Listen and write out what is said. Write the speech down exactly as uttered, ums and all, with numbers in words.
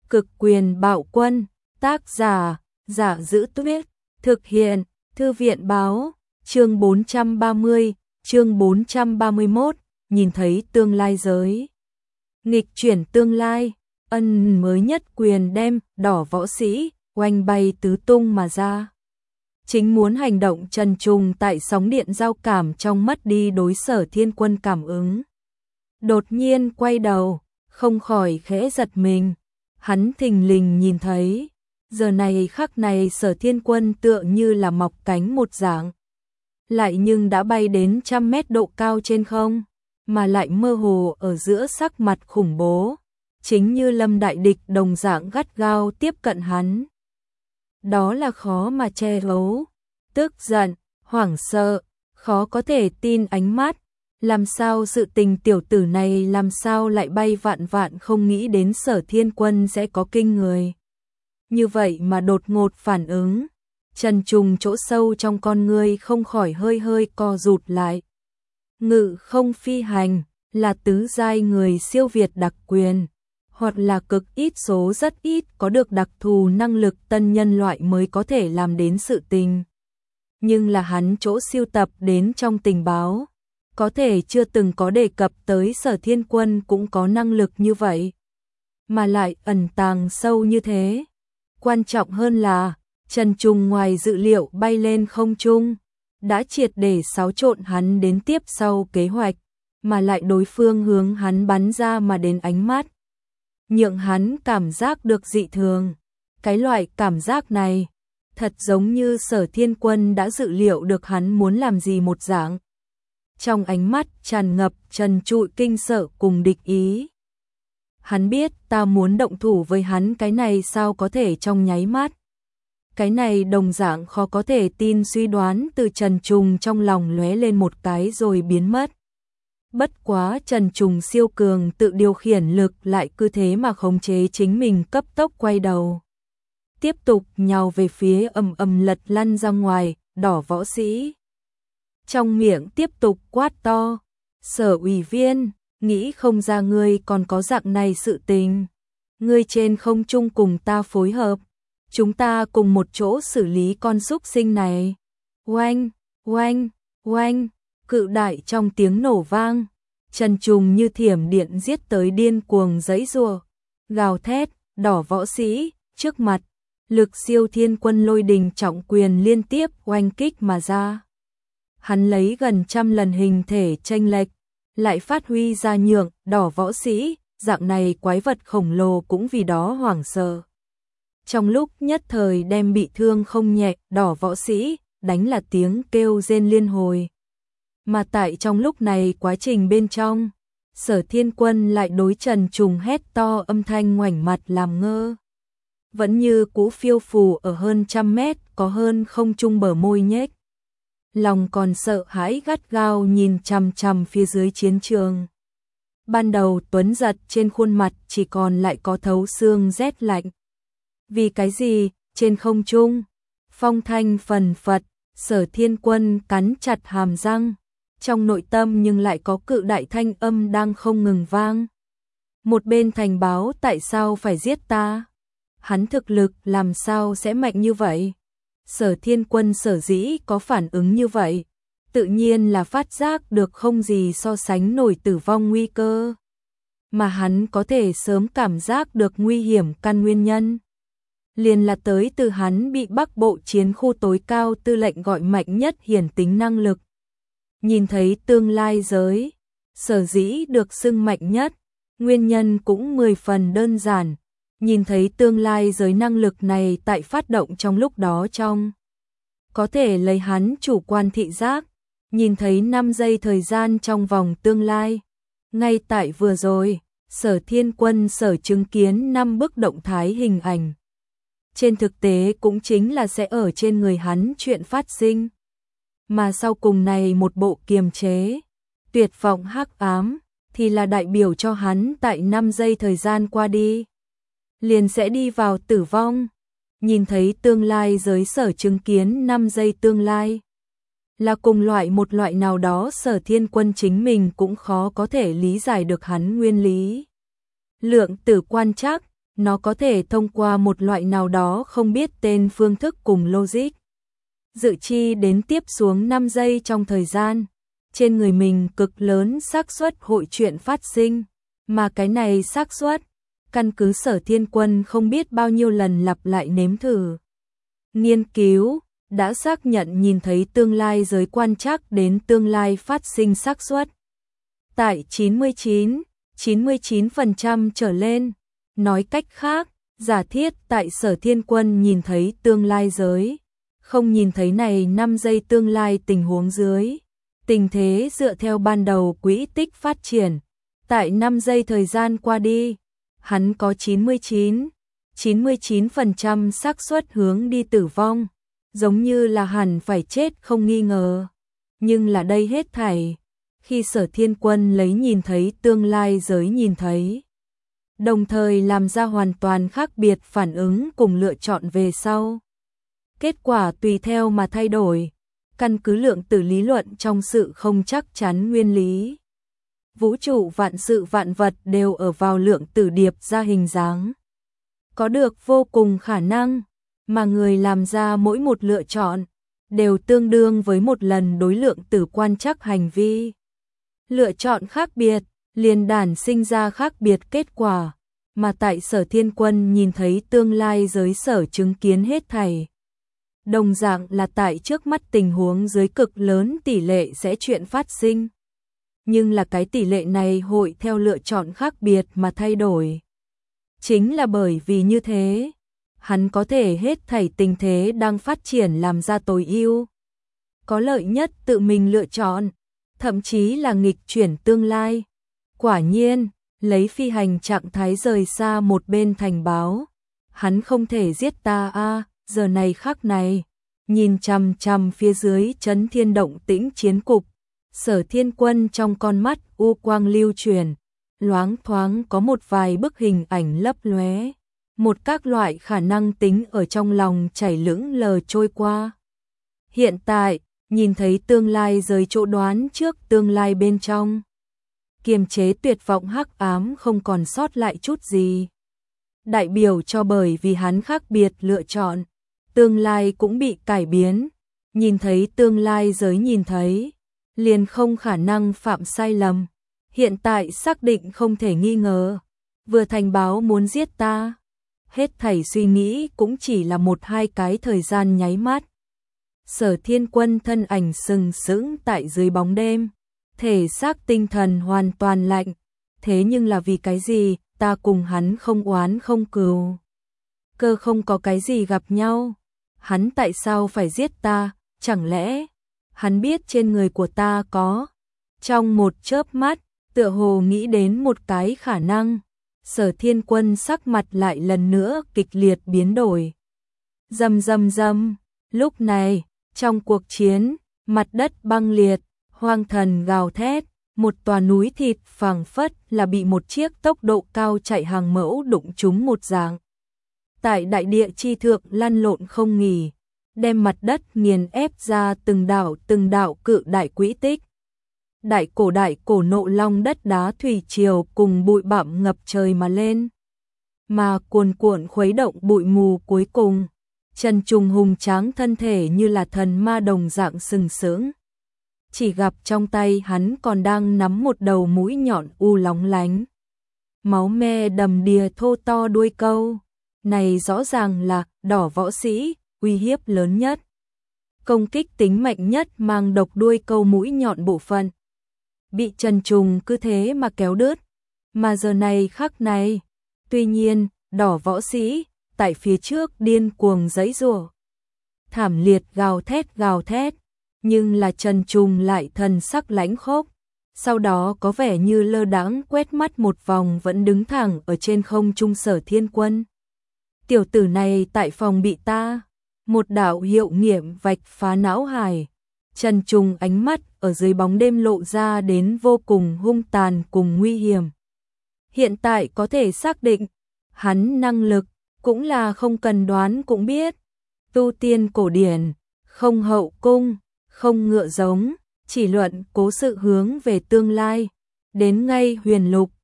Cực quyền bạo quân, tác giả, Giả Giữ Tuyết, thực hiện, Thư viện Báo, chương bốn trăm ba mươi, chương bốn trăm ba mươi mốt, nhìn thấy tương lai giới. Nghịch chuyển tương lai, ân mới nhất quyền đem đỏ võ sĩ, oanh bay tứ tung mà ra. Chính muốn hành động trần trùng tại sóng điện giao cảm trong mất đi đối Sở Thiên Quân cảm ứng. Đột nhiên quay đầu, không khỏi khẽ giật mình. Hắn thình lình nhìn thấy, giờ này khắc này Sở Thiên Quân tựa như là mọc cánh một dạng. Lại nhưng đã bay đến trăm mét độ cao trên không, mà lại mơ hồ ở giữa sắc mặt khủng bố, chính như lâm đại địch đồng dạng gắt gao tiếp cận hắn. Đó là khó mà che giấu, tức giận, hoảng sợ, khó có thể tin ánh mắt. Làm sao sự tình tiểu tử này làm sao lại bay vạn vạn không nghĩ đến Sở Thiên Quân sẽ có kinh người. Như vậy mà đột ngột phản ứng, trần trùng chỗ sâu trong con người không khỏi hơi hơi co rụt lại. Ngự không phi hành là tứ giai người siêu việt đặc quyền, hoặc là cực ít số rất ít có được đặc thù năng lực tân nhân loại mới có thể làm đến sự tình. Nhưng là hắn chỗ siêu tập đến trong tình báo, có thể chưa từng có đề cập tới Sở Thiên Quân cũng có năng lực như vậy, mà lại ẩn tàng sâu như thế. Quan trọng hơn là, Trần Trùng ngoài dự liệu bay lên không trung, đã triệt để xáo trộn hắn đến tiếp sau kế hoạch, mà lại đối phương hướng hắn bắn ra mà đến ánh mắt, nhượng hắn cảm giác được dị thường. Cái loại cảm giác này, thật giống như Sở Thiên Quân đã dự liệu được hắn muốn làm gì một dạng. Trong ánh mắt tràn ngập trần trụi kinh sợ cùng địch ý. Hắn biết ta muốn động thủ với hắn, cái này sao có thể trong nháy mắt. Cái này đồng dạng khó có thể tin suy đoán từ Trần Trùng trong lòng lóe lên một cái rồi biến mất. Bất quá Trần Trùng siêu cường tự điều khiển lực lại cứ thế mà khống chế chính mình cấp tốc quay đầu. Tiếp tục nhào về phía ầm ầm lật lăn ra ngoài, đỏ võ sĩ. Trong miệng tiếp tục quát to, Sở ủy viên, nghĩ không ra ngươi còn có dạng này sự tình. Ngươi trên không trung cùng ta phối hợp, chúng ta cùng một chỗ xử lý con súc sinh này. Oanh, oanh, oanh, cự đại trong tiếng nổ vang, Trần Trùng như thiểm điện giết tới điên cuồng giãy giụa, gào thét, đỏ võ sĩ, trước mặt, lực siêu thiên quân lôi đình trọng quyền liên tiếp oanh kích mà ra. Hắn lấy gần trăm lần hình thể chênh lệch, lại phát huy ra nhượng, đỏ võ sĩ, dạng này quái vật khổng lồ cũng vì đó hoảng sợ. Trong lúc nhất thời đem bị thương không nhẹ, đỏ võ sĩ, đánh là tiếng kêu rên liên hồi. Mà tại trong lúc này quá trình bên trong, Sở Thiên Quân lại đối Trần Trùng hét to âm thanh ngoảnh mặt làm ngơ. Vẫn như cũ phiêu phù ở hơn trăm mét, có hơn không trung bờ môi nhếch. Lòng còn sợ hãi gắt gao nhìn chằm chằm phía dưới chiến trường. Ban đầu tuấn giật trên khuôn mặt chỉ còn lại có thấu xương rét lạnh. Vì cái gì, trên không trung, phong thanh phần phật, Sở Thiên Quân cắn chặt hàm răng, trong nội tâm nhưng lại có cự đại thanh âm đang không ngừng vang. Một bên thành báo tại sao phải giết ta? Hắn thực lực làm sao sẽ mạnh như vậy? Sở Thiên Quân sở dĩ có phản ứng như vậy, tự nhiên là phát giác được không gì so sánh nổi tử vong nguy cơ. Mà hắn có thể sớm cảm giác được nguy hiểm căn nguyên nhân. Liền là tới từ hắn bị Bắc Bộ chiến khu tối cao tư lệnh gọi mạnh nhất hiển tính năng lực. Nhìn thấy tương lai giới, sở dĩ được xưng mạnh nhất, nguyên nhân cũng mười phần đơn giản. Nhìn thấy tương lai giới năng lực này tại phát động trong lúc đó trong. Có thể lấy hắn chủ quan thị giác, nhìn thấy năm giây thời gian trong vòng tương lai. Ngay tại vừa rồi, Sở Thiên Quân sở chứng kiến năm bức động thái hình ảnh. Trên thực tế cũng chính là sẽ ở trên người hắn chuyện phát sinh. Mà sau cùng này một bộ kiềm chế, tuyệt vọng hắc ám, thì là đại biểu cho hắn tại năm giây thời gian qua đi. Liền sẽ đi vào tử vong. Nhìn thấy tương lai giới sở chứng kiến năm giây tương lai. Là cùng loại một loại nào đó Sở Thiên Quân chính mình cũng khó có thể lý giải được hắn nguyên lý. Lượng tử quan trắc, nó có thể thông qua một loại nào đó không biết tên phương thức cùng logic. Dự chi đến tiếp xuống năm giây trong thời gian, trên người mình cực lớn xác suất hội chuyện phát sinh, mà cái này xác suất, căn cứ Sở Thiên Quân không biết bao nhiêu lần lặp lại nếm thử. Nghiên cứu, đã xác nhận nhìn thấy tương lai giới quan trắc đến tương lai phát sinh xác suất. Tại chín mươi chín, chín mươi chín phần trăm trở lên, nói cách khác, giả thiết tại Sở Thiên Quân nhìn thấy tương lai giới, không nhìn thấy này năm giây tương lai tình huống dưới. Tình thế dựa theo ban đầu quỹ tích phát triển, tại năm giây thời gian qua đi, hắn có chín mươi chín, chín mươi chín phần trăm xác suất hướng đi tử vong, giống như là hẳn phải chết không nghi ngờ. Nhưng là đây hết thảy, khi Sở Thiên Quân lấy nhìn thấy tương lai giới nhìn thấy, đồng thời làm ra hoàn toàn khác biệt phản ứng cùng lựa chọn về sau. Kết quả tùy theo mà thay đổi, căn cứ lượng tử lý luận trong sự không chắc chắn nguyên lý. Vũ trụ vạn sự vạn vật đều ở vào lượng tử điệp ra hình dáng. Có được vô cùng khả năng, mà người làm ra mỗi một lựa chọn, đều tương đương với một lần đối lượng tử quan trắc hành vi. Lựa chọn khác biệt, liền đản sinh ra khác biệt kết quả, mà tại Sở Thiên Quân nhìn thấy tương lai giới sở chứng kiến hết thảy. Đồng dạng là tại trước mắt tình huống dưới cực lớn tỷ lệ sẽ chuyện phát sinh. Nhưng là cái tỷ lệ này hội theo lựa chọn khác biệt mà thay đổi. Chính là bởi vì như thế, hắn có thể hết thảy tình thế đang phát triển làm ra tối ưu. Có lợi nhất tự mình lựa chọn, thậm chí là nghịch chuyển tương lai. Quả nhiên, lấy phi hành trạng thái rời xa một bên thành báo. Hắn không thể giết ta a, giờ này khắc này. Nhìn chằm chằm phía dưới chấn thiên động tĩnh chiến cục, Sở Thiên Quân trong con mắt u quang lưu truyền, loáng thoáng có một vài bức hình ảnh lấp lóe, một các loại khả năng tính ở trong lòng chảy lững lờ trôi qua. Hiện tại, nhìn thấy tương lai rời chỗ đoán trước tương lai bên trong, kiềm chế tuyệt vọng hắc ám không còn sót lại chút gì. Đại biểu cho bởi vì hắn khác biệt lựa chọn, tương lai cũng bị cải biến, nhìn thấy tương lai giới nhìn thấy, liền không khả năng phạm sai lầm. Hiện tại xác định không thể nghi ngờ, vừa thành báo muốn giết ta. Hết thảy suy nghĩ cũng chỉ là một hai cái thời gian nháy mắt. Sở Thiên Quân thân ảnh sừng sững tại dưới bóng đêm, thể xác tinh thần hoàn toàn lạnh. Thế nhưng là vì cái gì, ta cùng hắn không oán không cừu. Cơ không có cái gì gặp nhau. Hắn tại sao phải giết ta, chẳng lẽ hắn biết trên người của ta có. Trong một chớp mắt, tựa hồ nghĩ đến một cái khả năng, Sở Thiên Quân sắc mặt lại lần nữa kịch liệt biến đổi. Rầm rầm rầm, lúc này, trong cuộc chiến, mặt đất băng liệt, hoang thần gào thét, một tòa núi thịt phảng phất là bị một chiếc tốc độ cao chạy hàng mẫu đụng trúng một dạng. Tại đại địa chi thượng lăn lộn không nghỉ, đem mặt đất nghiền ép ra từng đảo từng đảo cự đại quỹ tích. Đại cổ đại cổ nộ long đất đá thủy triều cùng bụi bặm ngập trời mà lên. Mà cuồn cuộn khuấy động bụi mù cuối cùng, Trần Trùng hùng tráng thân thể như là thần ma đồng dạng sừng sững. Chỉ gặp trong tay hắn còn đang nắm một đầu mũi nhọn u lóng lánh. Máu me đầm đìa thô to đuôi câu. Này rõ ràng là đỏ võ sĩ, uy hiếp lớn nhất. Công kích tính mạnh nhất mang độc đuôi câu mũi nhọn bộ phận. Bị Trần Trùng cứ thế mà kéo đứt. Mà giờ này khắc này, tuy nhiên, đỏ võ sĩ, tại phía trước điên cuồng giãy giụa, thảm liệt gào thét gào thét, nhưng là Trần Trùng lại thần sắc lãnh khốc, sau đó có vẻ như lơ đãng quét mắt một vòng vẫn đứng thẳng ở trên không trung Sở Thiên Quân. Tiểu tử này tại phòng bị ta, một đạo hiệu nghiệm vạch phá não hải, Trần Trùng ánh mắt ở dưới bóng đêm lộ ra đến vô cùng hung tàn cùng nguy hiểm. Hiện tại có thể xác định, hắn năng lực, cũng là không cần đoán cũng biết. Tu tiên cổ điển, không hậu cung, không ngựa giống, chỉ luận cố sự hướng về tương lai. Đến ngay huyền lục,